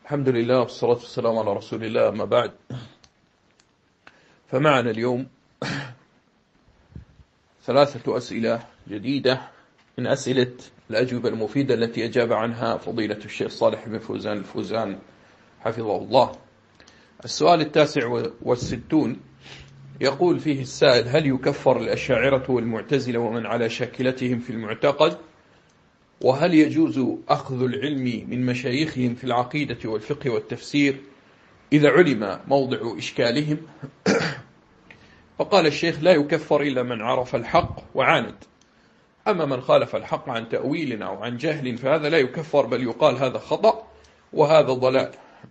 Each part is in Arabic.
الحمد لله والصلاة والسلام على رسول الله، أما بعد. فمعنا اليوم ثلاثة أسئلة جديدة من أسئلة الأجوبة المفيدة التي أجاب عنها فضيلة الشيخ صالح بن فوزان الفوزان حفظه الله. السؤال 69 يقول فيه السائل: هل يكفر الأشاعرة والمعتزلة ومن على شاكلتهم في المعتقد؟ وهل يجوز أخذ العلم من مشايخهم في العقيدة والفقه والتفسير إذا علم موضع إشكالهم؟ فقال الشيخ: لا يكفر إلا من عرف الحق وعاند. أما من خالف الحق عن تأويل أو عن جهل فهذا لا يكفر، بل يقال هذا خطأ وهذا ضلال.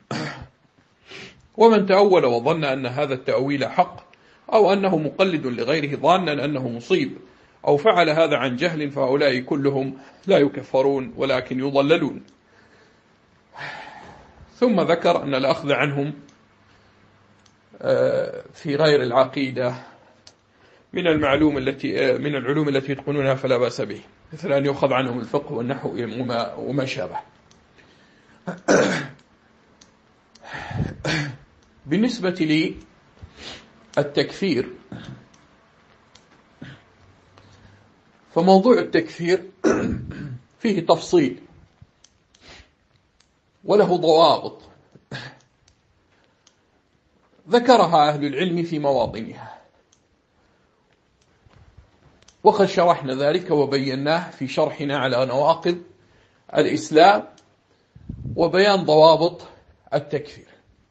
ومن تأول وظن أن هذا التأويل حق أو أنه مقلد لغيره ظانا أنه مصيب أو فعل هذا عن جهل فهؤلاء كلهم لا يكفرون ولكن يضللون. ثم ذكر أن الأخذ عنهم في غير العقيدة من العلوم التي يتقنونها فلا بأس به، مثل أن يؤخذ عنهم الفقه والنحو وما شابه. بالنسبة لي التكفير، فموضوع التكفير فيه تفصيل وله ضوابط ذكرها أهل العلم في مواطنها، وقد شرحنا ذلك وبيناه في شرحنا على نواقض الإسلام وبيان ضوابط التكفير.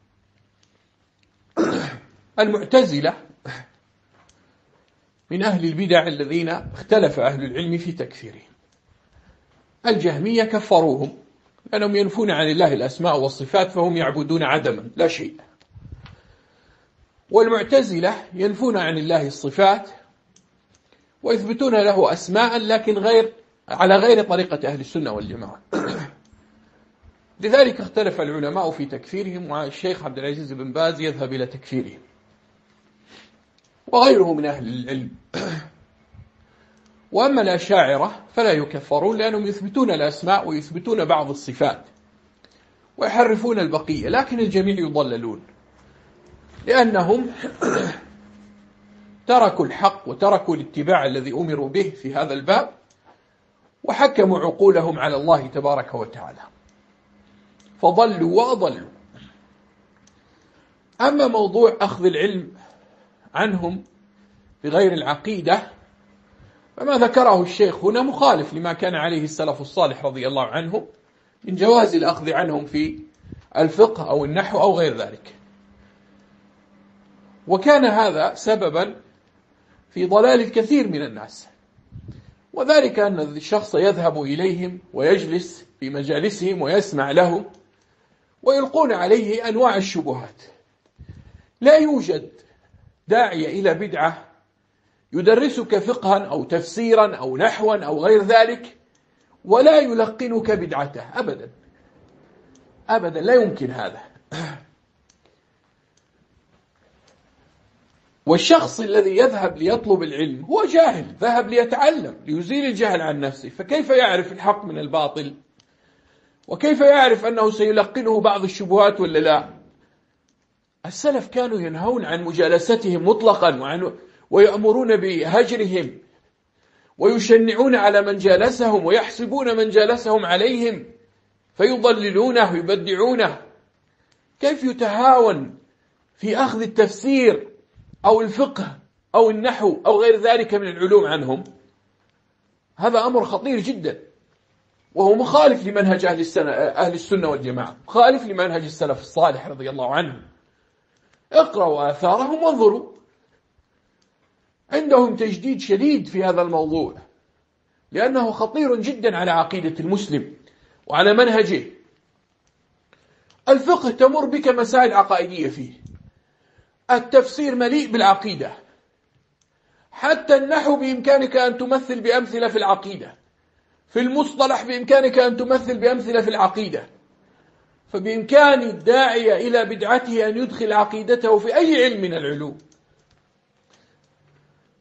المعتزلة من أهل البدع الذين اختلف أهل العلم في تكفيرهم. الجهمية كفروهم لأنهم ينفون عن الله الأسماء والصفات، فهم يعبدون عدما لا شيء. والمعتزلة ينفون عن الله الصفات ويثبتون له أسماء لكن على غير طريقة أهل السنة والجماعة. لذلك اختلف العلماء في تكفيرهم، والشيخ عبد العزيز بن باز يذهب إلى تكفيرهم وغيره من أهل العلم. وأما الأشاعرة فلا يكفرون لأنهم يثبتون الأسماء ويثبتون بعض الصفات ويحرفون البقية، لكن الجميع يضللون لأنهم تركوا الحق وتركوا الاتباع الذي أمروا به في هذا الباب وحكموا عقولهم على الله تبارك وتعالى فضلوا وأضلوا. أما موضوع أخذ العلم عنهم بغير العقيدة فما ذكره الشيخ هنا مخالف لما كان عليه السلف الصالح رضي الله عنهم من جواز الأخذ عنهم في الفقه أو النحو أو غير ذلك، وكان هذا سببا في ضلال الكثير من الناس، وذلك أن الشخص يذهب إليهم ويجلس في مجالسهم ويسمع لهم ويلقون عليه أنواع الشبهات. لا يوجد داعية إلى بدعة يدرسك فقها أو تفسيرا أو نحوا أو غير ذلك ولا يلقنك بدعته أبدا أبدا، لا يمكن هذا. والشخص الذي يذهب ليطلب العلم هو جاهل، ذهب ليتعلم ليزيل الجهل عن نفسه، فكيف يعرف الحق من الباطل؟ وكيف يعرف أنه سيلقنه بعض الشبهات ولا لا؟ السلف كانوا ينهون عن مجالستهم مطلقا ويأمرون بهجرهم ويشنعون على من جالسهم ويحسبون من جالسهم عليهم فيضللونه ويبدعونه. كيف يتهاون في أخذ التفسير أو الفقه أو النحو أو غير ذلك من العلوم عنهم؟ هذا أمر خطير جدا، وهو مخالف لمنهج أهل السنة والجماعة، مخالف لمنهج السلف الصالح رضي الله عنهم. اقرأوا آثارهم وانظروا، عندهم تجديد شديد في هذا الموضوع لأنه خطير جدا على عقيدة المسلم وعلى منهجه. الفقه تمر بك مسائل عقائدية فيه، التفسير مليء بالعقيدة، حتى النحو بإمكانك أن تمثل بأمثلة في العقيدة، في المصطلح بإمكانك أن تمثل بأمثلة في العقيدة. فبإمكان الداعية إلى بدعته أن يدخل عقيدته في أي علم من العلوم.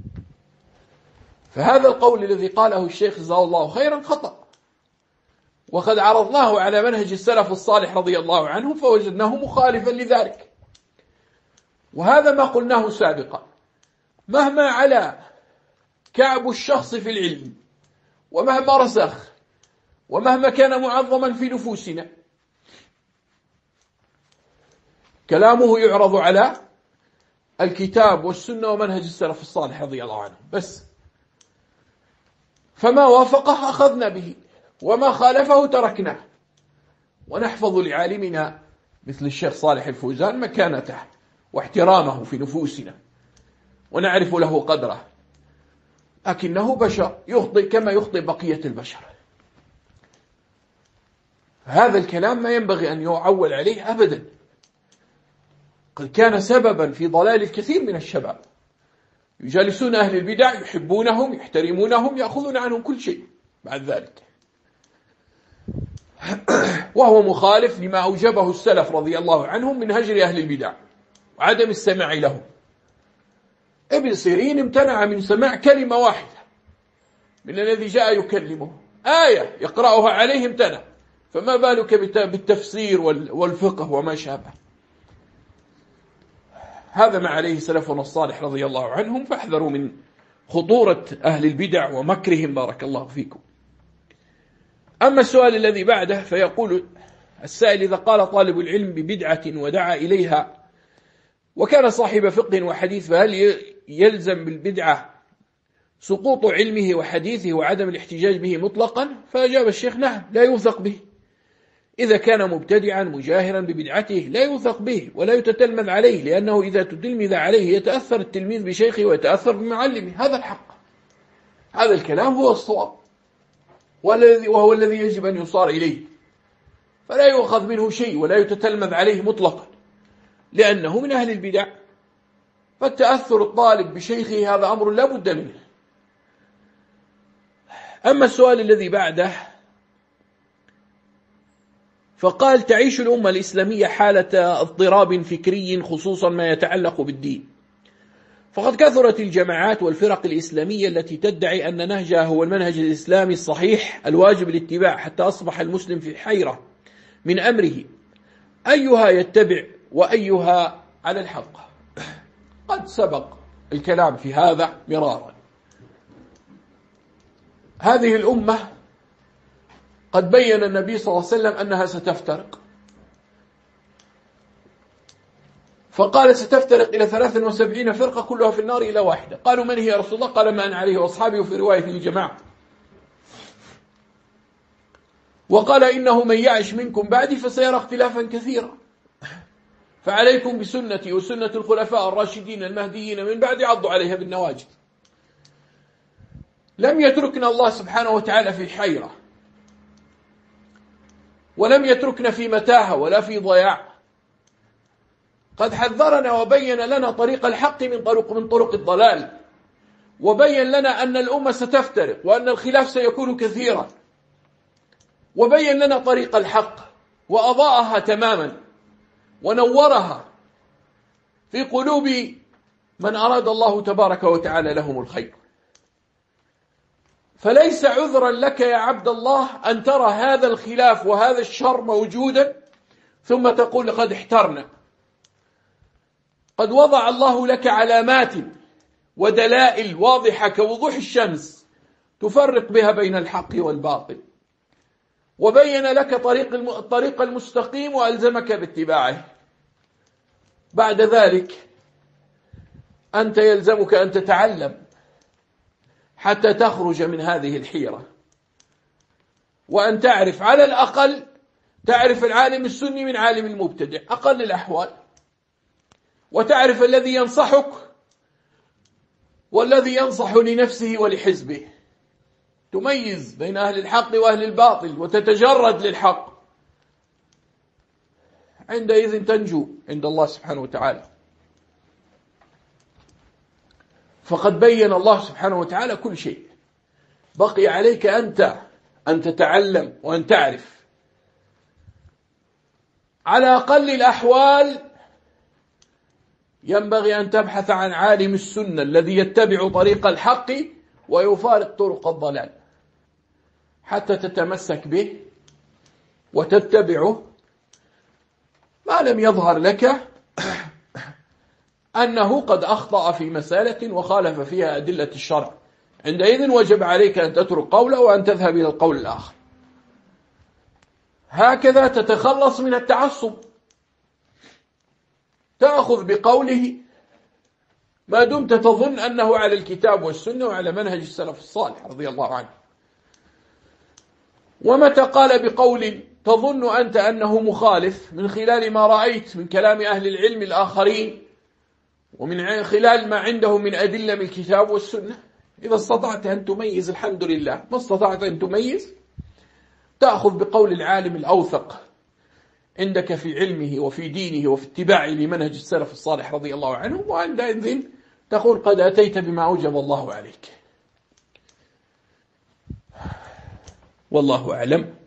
فهذا القول الذي قاله الشيخ جزاه الله خيرا خطأ، وقد عرضناه على منهج السلف الصالح رضي الله عنهم فوجدناه مخالفا لذلك. وهذا ما قلناه سابقا، مهما علا كعب الشخص في العلم ومهما رسخ ومهما كان معظما في نفوسنا، كلامه يعرض على الكتاب والسنة ومنهج السلف الصالح رضي الله عنهم بس. فما وافقه أخذنا به وما خالفه تركناه، ونحفظ لعالمنا مثل الشيخ صالح الفوزان مكانته واحترامه في نفوسنا ونعرف له قدره، لكنه بشر يخطئ كما يخطئ بقية البشر. هذا الكلام ما ينبغي أن يعول عليه أبدا، قد كان سببا في ضلال الكثير من الشباب، يجالسون أهل البدع يحبونهم يحترمونهم يأخذون عنهم كل شيء بعد ذلك، وهو مخالف لما أوجبه السلف رضي الله عنهم من هجر أهل البدع وعدم السماع لهم. ابن سيرين امتنع من سماع كلمة واحدة من الذي جاء يكلمه، آية يقرأها عليه امتنع، فما بالك بالتفسير والفقه وما شابه. هذا ما عليه سلفنا الصالح رضي الله عنهم، فاحذروا من خطورة أهل البدع ومكرهم بارك الله فيكم. أما السؤال الذي بعده فيقول السائل: إذا قال طالب العلم ببدعة ودعا إليها وكان صاحب فقه وحديث، فهل يلزم بالبدعة سقوط علمه وحديثه وعدم الاحتجاج به مطلقا؟ فأجاب الشيخ: نعم، لا يوثق به. إذا كان مبتدعا مجاهرا ببدعته لا يوثق به ولا يتتلمذ عليه، لأنه إذا تتلمذ عليه يتأثر التلميذ بشيخه ويتأثر بمعلمه. هذا الحق، هذا الكلام هو الصواب وهو الذي يجب أن يصار إليه، فلا يؤخذ منه شيء ولا يتتلمذ عليه مطلقا لأنه من أهل البدع. فالتأثر الطالب بشيخه هذا أمر لا بد منه. أما السؤال الذي بعده فقال: تعيش الأمة الإسلامية حالة اضطراب فكري خصوصا ما يتعلق بالدين، فقد كثرت الجماعات والفرق الإسلامية التي تدعي أن نهجها هو المنهج الإسلامي الصحيح الواجب الاتباع، حتى أصبح المسلم في حيرة من أمره أيها يتبع وأيها على الحق. قد سبق الكلام في هذا مرارا. هذه الأمة قد بين النبي صلى الله عليه وسلم أنها ستفترق، فقال: ستفترق إلى 73 فرقة كلها في النار إلى واحدة. قالوا: من هي يا رسول الله؟ قال: ما أنا عليه وأصحابي، وفي رواية الجماعة. وقال: إنه من يعش منكم بعدي فسيرى اختلافا كثيرا، فعليكم بسنتي وسنة الخلفاء الراشدين المهديين من بعد، عضوا عليها بالنواجذ. لم يتركنا الله سبحانه وتعالى في حيرة، ولم يتركنا في متاهة ولا في ضياع. قد حذرنا وبين لنا طريق الحق من طرق الضلال، وبين لنا أن الأمة ستفترق وأن الخلاف سيكون كثيرا، وبين لنا طريق الحق وأضاءها تماما ونورها في قلوب من أراد الله تبارك وتعالى لهم الخير. فليس عذرا لك يا عبد الله أن ترى هذا الخلاف وهذا الشر موجودا ثم تقول قد احترنا. قد وضع الله لك علامات ودلائل واضحة كوضوح الشمس تفرق بها بين الحق والباطل، وبين لك الطريق المستقيم وألزمك باتباعه. بعد ذلك أنت يلزمك أن تتعلم حتى تخرج من هذه الحيرة، وأن تعرف على الأقل تعرف العالم السني من عالم المبتدع أقل الأحوال، وتعرف الذي ينصحك والذي ينصح لنفسه ولحزبه، تميز بين أهل الحق وأهل الباطل وتتجرد للحق. عندئذ تنجو عند الله سبحانه وتعالى. فقد بين الله سبحانه وتعالى كل شيء، بقي عليك أنت أن تتعلم وأن تعرف. على أقل الأحوال ينبغي أن تبحث عن عالم السنة الذي يتبع طريق الحق ويفارق طرق الضلال حتى تتمسك به وتتبعه ما لم يظهر لك أنه قد أخطأ في مسألة وخالف فيها أدلة الشرع. عندئذ وجب عليك أن تترك قوله وأن تذهب إلى القول الآخر. هكذا تتخلص من التعصب، تأخذ بقوله ما دمت تظن أنه على الكتاب والسنة وعلى منهج السلف الصالح رضي الله عنه. ومتى قال بقول تظن أنت أنه مخالف من خلال ما رأيت من كلام أهل العلم الآخرين ومن خلال ما عندهم من أدلة من الكتاب والسنة، إذا استطعت أن تميز الحمد لله، ما استطعت أن تميز تأخذ بقول العالم الأوثق عندك في علمه وفي دينه وفي اتباعه لمنهج السلف الصالح رضي الله عنه، وعندئذ تقول قد أتيت بما أوجب الله عليك. والله أعلم.